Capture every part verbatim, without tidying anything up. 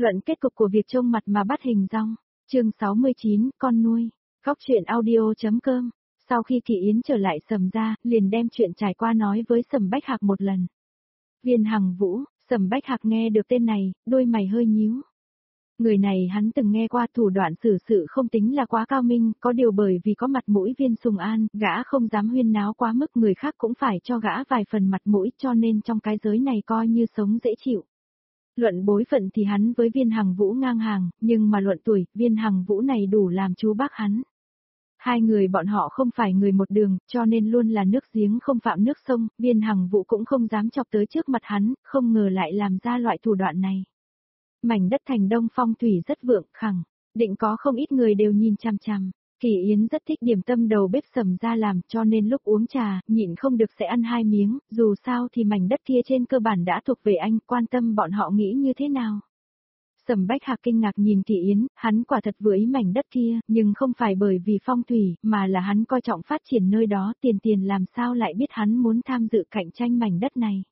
Luận kết cục của việc trông mặt mà bắt hình dong. Chương sáu mươi chín, con nuôi. Góc truyện audio chấm com. Sau khi Kỳ Yến trở lại Sầm gia, liền đem chuyện trải qua nói với Sầm Bách Hạc một lần. Viên Hằng Vũ, Sầm Bách Hạc nghe được tên này, đôi mày hơi nhíu. Người này hắn từng nghe qua, thủ đoạn xử sự không tính là quá cao minh, có điều bởi vì có mặt mũi Viên Sùng An, gã không dám huyên náo quá mức, người khác cũng phải cho gã vài phần mặt mũi, cho nên trong cái giới này coi như sống dễ chịu. Luận bối phận thì hắn với Viên Hằng Vũ ngang hàng, nhưng mà luận tuổi, Viên Hằng Vũ này đủ làm chú bác hắn. Hai người bọn họ không phải người một đường, cho nên luôn là nước giếng không phạm nước sông, Viên Hằng Vũ cũng không dám chọc tới trước mặt hắn, không ngờ lại làm ra loại thủ đoạn này. Mảnh đất thành Đông phong thủy rất vượng, khẳng định có không ít người đều nhìn chằm chằm. Kỳ Yến rất thích điểm tâm đầu bếp Sầm gia làm, cho nên lúc uống trà, nhịn không được sẽ ăn hai miếng, dù sao thì mảnh đất kia trên cơ bản đã thuộc về anh, quan tâm bọn họ nghĩ như thế nào. Sầm Bách Hạc kinh ngạc nhìn Kỳ Yến, hắn quả thật vừa ý mảnh đất kia, nhưng không phải bởi vì phong thủy, mà là hắn coi trọng phát triển nơi đó, Tiền Tiền làm sao lại biết hắn muốn tham dự cạnh tranh mảnh đất này.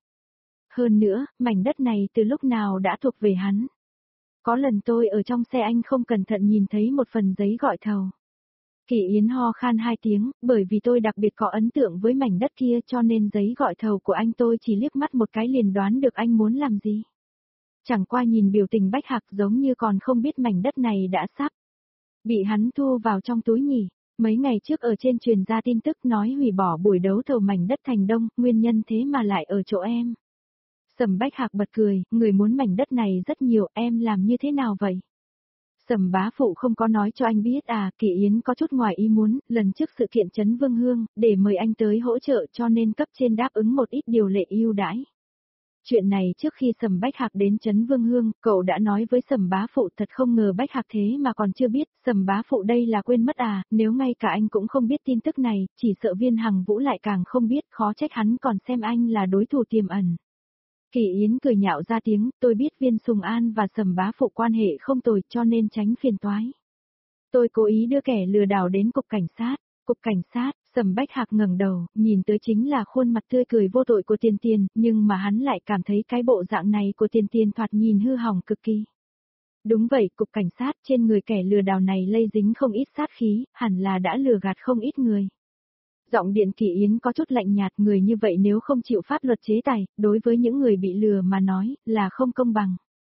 Hơn nữa, mảnh đất này từ lúc nào đã thuộc về hắn. Có lần tôi ở trong xe anh không cẩn thận nhìn thấy một phần giấy gọi thầu. Kỳ Yến ho khan hai tiếng, bởi vì tôi đặc biệt có ấn tượng với mảnh đất kia cho nên giấy gọi thầu của anh tôi chỉ liếc mắt một cái liền đoán được anh muốn làm gì. Chẳng qua nhìn biểu tình Bách Hạc giống như còn không biết mảnh đất này đã sắp bị hắn thu vào trong túi nhỉ. Mấy ngày trước ở trên truyền ra tin tức nói hủy bỏ buổi đấu thầu mảnh đất thành Đông, nguyên nhân thế mà lại ở chỗ em. Sầm Bách Hạc bật cười, người muốn mảnh đất này rất nhiều, em làm như thế nào vậy? Sầm bá phụ không có nói cho anh biết à, Kỳ Yến có chút ngoài ý muốn, lần trước sự kiện Trấn Vương Hương, để mời anh tới hỗ trợ cho nên cấp trên đáp ứng một ít điều lệ ưu đãi. Chuyện này trước khi Sầm Bách Hạc đến Trấn Vương Hương, cậu đã nói với Sầm bá phụ, thật không ngờ Bách Hạc thế mà còn chưa biết, Sầm bá phụ đây là quên mất à, nếu ngay cả anh cũng không biết tin tức này, chỉ sợ Viên Hằng Vũ lại càng không biết, khó trách hắn còn xem anh là đối thủ tiềm ẩn. Kỳ Yến cười nhạo ra tiếng, tôi biết Viên Sùng An và Sầm bá phụ quan hệ không tồi cho nên tránh phiền toái. Tôi cố ý đưa kẻ lừa đảo đến cục cảnh sát. Cục cảnh sát, Sầm Bách Hạc ngẩng đầu, nhìn tới chính là khuôn mặt tươi cười vô tội của Tiền Tiền, nhưng mà hắn lại cảm thấy cái bộ dạng này của Tiền Tiền thoạt nhìn hư hỏng cực kỳ. Đúng vậy, cục cảnh sát, trên người kẻ lừa đảo này lây dính không ít sát khí, hẳn là đã lừa gạt không ít người. Giọng điện Kỳ Yến có chút lạnh nhạt, người như vậy nếu không chịu pháp luật chế tài, đối với những người bị lừa mà nói, là không công bằng.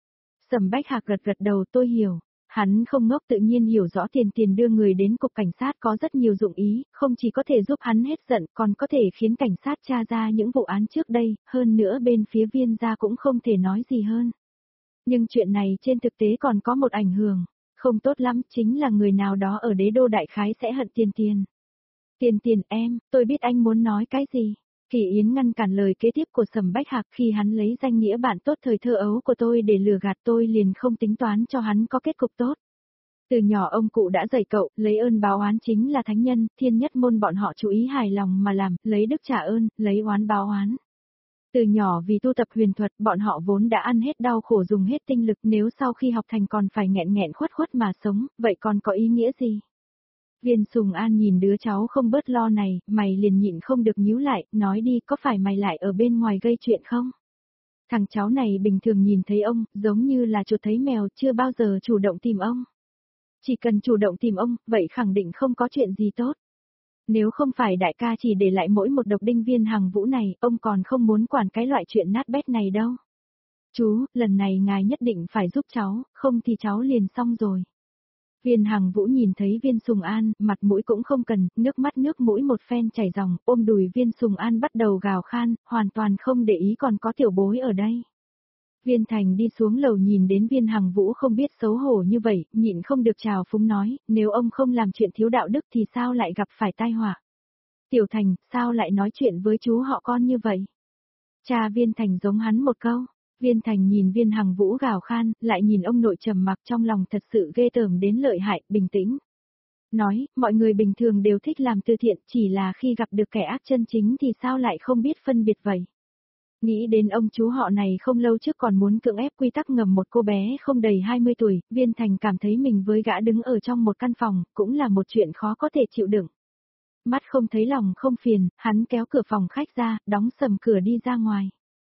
Sầm Bách Hạc gật gật đầu, tôi hiểu. Hắn không ngốc, tự nhiên hiểu rõ Tiền Tiền đưa người đến cục cảnh sát có rất nhiều dụng ý, không chỉ có thể giúp hắn hết giận, còn có thể khiến cảnh sát tra ra những vụ án trước đây, hơn nữa bên phía Viên gia cũng không thể nói gì hơn. Nhưng chuyện này trên thực tế còn có một ảnh hưởng, không tốt lắm, chính là người nào đó ở đế đô đại khái sẽ hận Tiền Tiền. Tiền Tiền em, tôi biết anh muốn nói cái gì. Kỳ Yến ngăn cản lời kế tiếp của Sầm Bách Hạc, khi hắn lấy danh nghĩa bạn tốt thời thơ ấu của tôi để lừa gạt tôi liền không tính toán cho hắn có kết cục tốt. Từ nhỏ ông cụ đã dạy cậu, lấy ơn báo oán chính là thánh nhân, thiên nhất môn bọn họ chú ý hài lòng mà làm, lấy đức trả ơn, lấy oán báo oán. Từ nhỏ vì tu tập huyền thuật, bọn họ vốn đã ăn hết đau khổ dùng hết tinh lực, nếu sau khi học thành còn phải nghẹn nghẹn khuất khuất mà sống, vậy còn có ý nghĩa gì? Viên Sùng An nhìn đứa cháu không bớt lo này, mày liền nhịn không được nhíu lại, nói đi, có phải mày lại ở bên ngoài gây chuyện không? Thằng cháu này bình thường nhìn thấy ông, giống như là chuột thấy mèo, chưa bao giờ chủ động tìm ông. Chỉ cần chủ động tìm ông, vậy khẳng định không có chuyện gì tốt. Nếu không phải đại ca chỉ để lại mỗi một độc đinh Viên Hằng Vũ này, ông còn không muốn quản cái loại chuyện nát bét này đâu. Chú, lần này ngài nhất định phải giúp cháu, không thì cháu liền xong rồi. Viên Hằng Vũ nhìn thấy Viên Sùng An, mặt mũi cũng không cần, nước mắt nước mũi một phen chảy ròng, ôm đùi Viên Sùng An bắt đầu gào khan, hoàn toàn không để ý còn có tiểu bối ở đây. Viên Thành đi xuống lầu nhìn đến Viên Hằng Vũ không biết xấu hổ như vậy, nhịn không được chào phúng nói, nếu ông không làm chuyện thiếu đạo đức thì sao lại gặp phải tai họa. Tiểu Thành, sao lại nói chuyện với chú họ con như vậy? Cha Viên Thành giống hắn một câu. Viên Thành nhìn Viên Hằng Vũ gào khan, lại nhìn ông nội trầm mặc, trong lòng thật sự ghê tởm đến lợi hại, bình tĩnh. Nói, mọi người bình thường đều thích làm từ thiện, chỉ là khi gặp được kẻ ác chân chính thì sao lại không biết phân biệt vậy. Nghĩ đến ông chú họ này không lâu trước còn muốn cưỡng ép quy tắc ngầm một cô bé không đầy hai mươi tuổi, Viên Thành cảm thấy mình với gã đứng ở trong một căn phòng, cũng là một chuyện khó có thể chịu đựng. Mắt không thấy lòng không phiền, hắn kéo cửa phòng khách ra, đóng sầm cửa đi ra ngoài.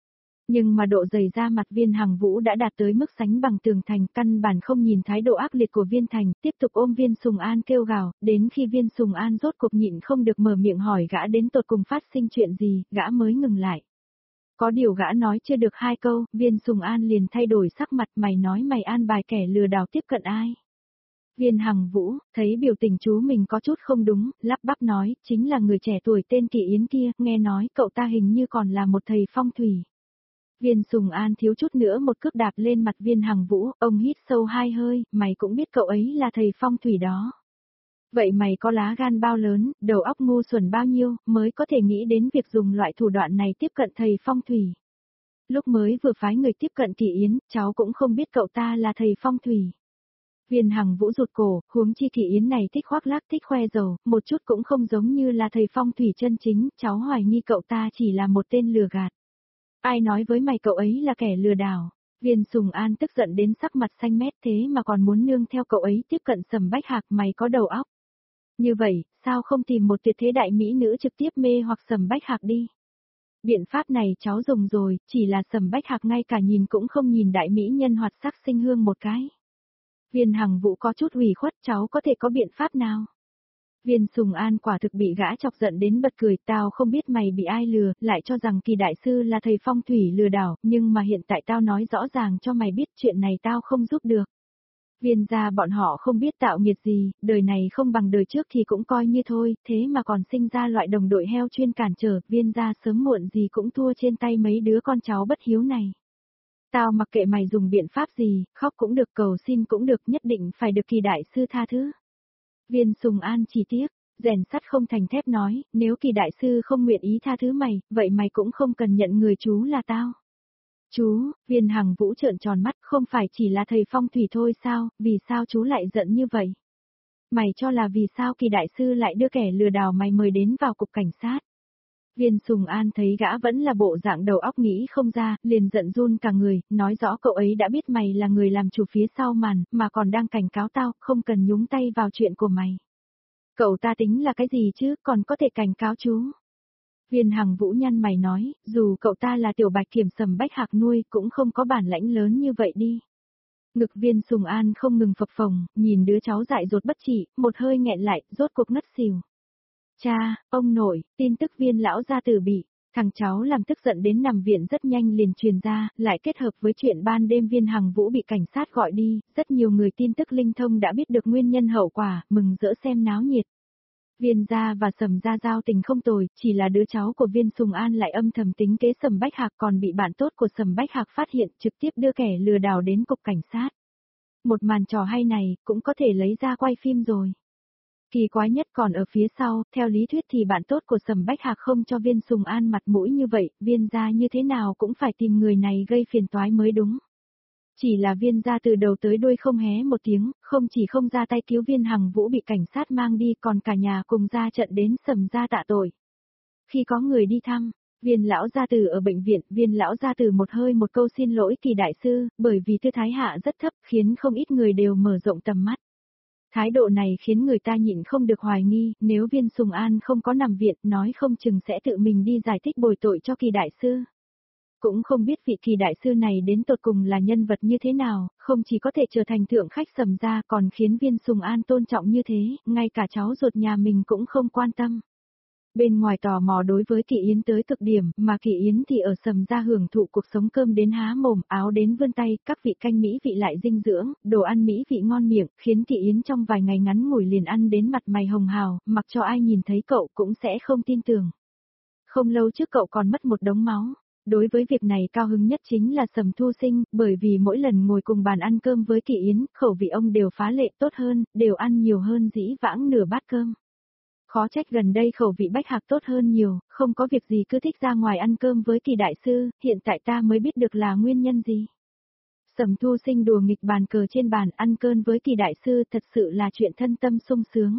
Nhưng mà độ dày da mặt Viên Hằng Vũ đã đạt tới mức sánh bằng tường thành, căn bản không nhìn thái độ ác liệt của Viên Thành, tiếp tục ôm Viên Sùng An kêu gào, đến khi Viên Sùng An rốt cuộc nhịn không được mở miệng hỏi gã đến tột cùng phát sinh chuyện gì, gã mới ngừng lại. Có điều gã nói chưa được hai câu, Viên Sùng An liền thay đổi sắc mặt, mày nói mày an bài kẻ lừa đảo tiếp cận ai. Viên Hằng Vũ, thấy biểu tình chú mình có chút không đúng, lắp bắp nói, chính là người trẻ tuổi tên Kỳ Yến kia, nghe nói cậu ta hình như còn là một thầy phong thủy. Viên Sùng An thiếu chút nữa một cước đạp lên mặt Viên Hằng Vũ, ông hít sâu hai hơi, mày cũng biết cậu ấy là thầy phong thủy đó. Vậy mày có lá gan bao lớn, đầu óc ngu xuẩn bao nhiêu, mới có thể nghĩ đến việc dùng loại thủ đoạn này tiếp cận thầy phong thủy. Lúc mới vừa phái người tiếp cận Kỳ Yến, cháu cũng không biết cậu ta là thầy phong thủy. Viên Hằng Vũ rụt cổ, huống chi Kỳ Yến này thích khoác lác thích khoe dầu, một chút cũng không giống như là thầy phong thủy chân chính, cháu hoài nghi cậu ta chỉ là một tên lừa gạt. Ai nói với mày cậu ấy là kẻ lừa đảo? Viên Sùng An tức giận đến sắc mặt xanh mét thế mà còn muốn nương theo cậu ấy tiếp cận Sầm Bách Hạc, mày có đầu óc. Như vậy, sao không tìm một tuyệt thế đại mỹ nữ trực tiếp mê hoặc Sầm Bách Hạc đi? Biện pháp này cháu dùng rồi, chỉ là Sầm Bách Hạc ngay cả nhìn cũng không nhìn đại mỹ nhân hoạt sắc sinh hương một cái. Viên Hằng Vũ có chút ủy khuất, cháu có thể có biện pháp nào? Viên Sùng An quả thực bị gã chọc giận đến bật cười, tao không biết mày bị ai lừa, lại cho rằng Kỳ đại sư là thầy phong thủy lừa đảo, nhưng mà hiện tại tao nói rõ ràng cho mày biết chuyện này tao không giúp được. Viên gia bọn họ không biết tạo nghiệt gì, đời này không bằng đời trước thì cũng coi như thôi, thế mà còn sinh ra loại đồng đội heo chuyên cản trở, viên gia sớm muộn gì cũng thua trên tay mấy đứa con cháu bất hiếu này. Tao mặc kệ mày dùng biện pháp gì, khóc cũng được cầu xin cũng được, nhất định phải được Kỳ đại sư tha thứ. Viên Sùng An chỉ tiếc, rèn sắt không thành thép nói, nếu Kỳ đại sư không nguyện ý tha thứ mày, vậy mày cũng không cần nhận người chú là tao. Chú, Viên Hằng Vũ trợn tròn mắt, không phải chỉ là thầy phong thủy thôi sao, vì sao chú lại giận như vậy? Mày cho là vì sao Kỳ đại sư lại đưa kẻ lừa đảo mày mời đến vào cục cảnh sát? Viên Sùng An thấy gã vẫn là bộ dạng đầu óc nghĩ không ra, liền giận run cả người, nói rõ cậu ấy đã biết mày là người làm chủ phía sau màn, mà còn đang cảnh cáo tao, không cần nhúng tay vào chuyện của mày. Cậu ta tính là cái gì chứ, còn có thể cảnh cáo chú? Viên Hằng Vũ nhăn mày nói, dù cậu ta là tiểu bạch kiểm Sầm Bách Hạc nuôi, cũng không có bản lãnh lớn như vậy đi. Ngực Viên Sùng An không ngừng phập phồng, nhìn đứa cháu dại dột bất trị, một hơi nghẹn lại, rốt cuộc ngất xỉu. Cha, ông nội, tin tức Viên lão gia tử bị, thằng cháu làm tức giận đến nằm viện rất nhanh liền truyền ra, lại kết hợp với chuyện ban đêm Viên Hằng Vũ bị cảnh sát gọi đi, rất nhiều người tin tức linh thông đã biết được nguyên nhân hậu quả, mừng rỡ xem náo nhiệt. Viên gia và Sầm gia giao tình không tồi, chỉ là đứa cháu của Viên Sùng An lại âm thầm tính kế Sầm Bách Hạc, còn bị bạn tốt của Sầm Bách Hạc phát hiện, trực tiếp đưa kẻ lừa đảo đến cục cảnh sát. Một màn trò hay này, cũng có thể lấy ra quay phim rồi. Kỳ quái nhất còn ở phía sau, theo lý thuyết thì bạn tốt của Sầm Bách Hạc không cho Viên Sùng An mặt mũi như vậy, Viên gia như thế nào cũng phải tìm người này gây phiền toái mới đúng. Chỉ là Viên gia từ đầu tới đuôi không hé một tiếng, không chỉ không ra tay cứu Viên Hằng Vũ bị cảnh sát mang đi, còn cả nhà cùng ra trận đến Sầm gia tạ tội. Khi có người đi thăm, Viên lão gia tử ở bệnh viện, Viên lão gia tử một hơi một câu xin lỗi Kỳ đại sư, bởi vì tư thái hạ rất thấp khiến không ít người đều mở rộng tầm mắt. Thái độ này khiến người ta nhịn không được hoài nghi, nếu Viên Sùng An không có nằm viện, nói không chừng sẽ tự mình đi giải thích bồi tội cho Kỳ đại sư. Cũng không biết vị Kỳ đại sư này đến tột cùng là nhân vật như thế nào, không chỉ có thể trở thành thượng khách Sầm gia còn khiến Viên Sùng An tôn trọng như thế, ngay cả cháu ruột nhà mình cũng không quan tâm. Bên ngoài tò mò đối với Kỳ Yến tới cực điểm, mà Kỳ Yến thì ở Sầm gia hưởng thụ cuộc sống cơm đến há mồm, áo đến vươn tay, các vị canh mỹ vị lại dinh dưỡng, đồ ăn mỹ vị ngon miệng, khiến Kỳ Yến trong vài ngày ngắn ngủi liền ăn đến mặt mày hồng hào, mặc cho ai nhìn thấy cậu cũng sẽ không tin tưởng. Không lâu trước cậu còn mất một đống máu. Đối với việc này cao hứng nhất chính là Sầm Thu Sinh, bởi vì mỗi lần ngồi cùng bàn ăn cơm với Kỳ Yến, khẩu vị ông đều phá lệ tốt hơn, đều ăn nhiều hơn dĩ vãng nửa bát cơm. Khó trách gần đây khẩu vị Bách Hạc tốt hơn nhiều, không có việc gì cứ thích ra ngoài ăn cơm với Kỳ đại sư, hiện tại ta mới biết được là nguyên nhân gì. Sầm Thu Sinh đùa nghịch bàn cờ trên bàn ăn cơm với Kỳ đại sư thật sự là chuyện thân tâm sung sướng.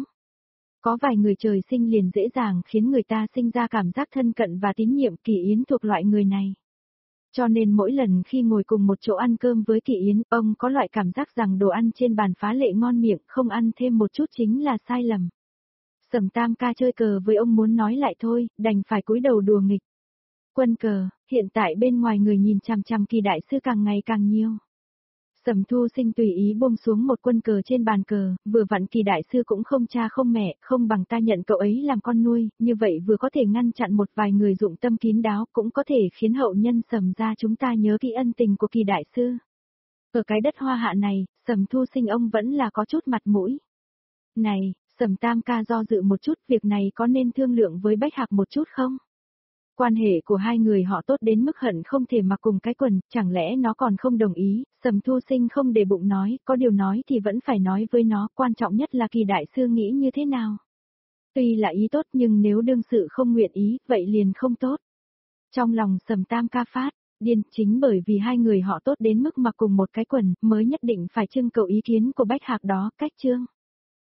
Có vài người trời sinh liền dễ dàng khiến người ta sinh ra cảm giác thân cận và tín nhiệm, Kỳ Yến thuộc loại người này. Cho nên mỗi lần khi ngồi cùng một chỗ ăn cơm với Kỳ Yến, ông có loại cảm giác rằng đồ ăn trên bàn phá lệ ngon miệng, không ăn thêm một chút chính là sai lầm. Sầm Tam ca chơi cờ với ông muốn nói lại thôi, đành phải cúi đầu đùa nghịch. Quân cờ, hiện tại bên ngoài người nhìn chằm chằm Kỳ đại sư càng ngày càng nhiều. Sầm Thu Sinh tùy ý buông xuống một quân cờ trên bàn cờ, vừa vặn Kỳ đại sư cũng không cha không mẹ, không bằng ta nhận cậu ấy làm con nuôi, như vậy vừa có thể ngăn chặn một vài người dụng tâm kín đáo, cũng có thể khiến hậu nhân Sầm gia chúng ta nhớ kỹ ân tình của Kỳ đại sư. Ở cái đất Hoa Hạ này, Sầm Thu Sinh ông vẫn là có chút mặt mũi. Này, Sầm Tam ca do dự một chút, việc này có nên thương lượng với Bách Hạc một chút không? Quan hệ của hai người họ tốt đến mức hận không thể mặc cùng cái quần, chẳng lẽ nó còn không đồng ý, Sầm Thu Sinh không để bụng nói, có điều nói thì vẫn phải nói với nó, quan trọng nhất là Kỳ đại sư nghĩ như thế nào. Tuy là ý tốt nhưng nếu đương sự không nguyện ý, vậy liền không tốt. Trong lòng Sầm Tam ca phát, điên, chính bởi vì hai người họ tốt đến mức mặc cùng một cái quần, mới nhất định phải trưng cầu ý kiến của Bách Hạc đó, cách chương.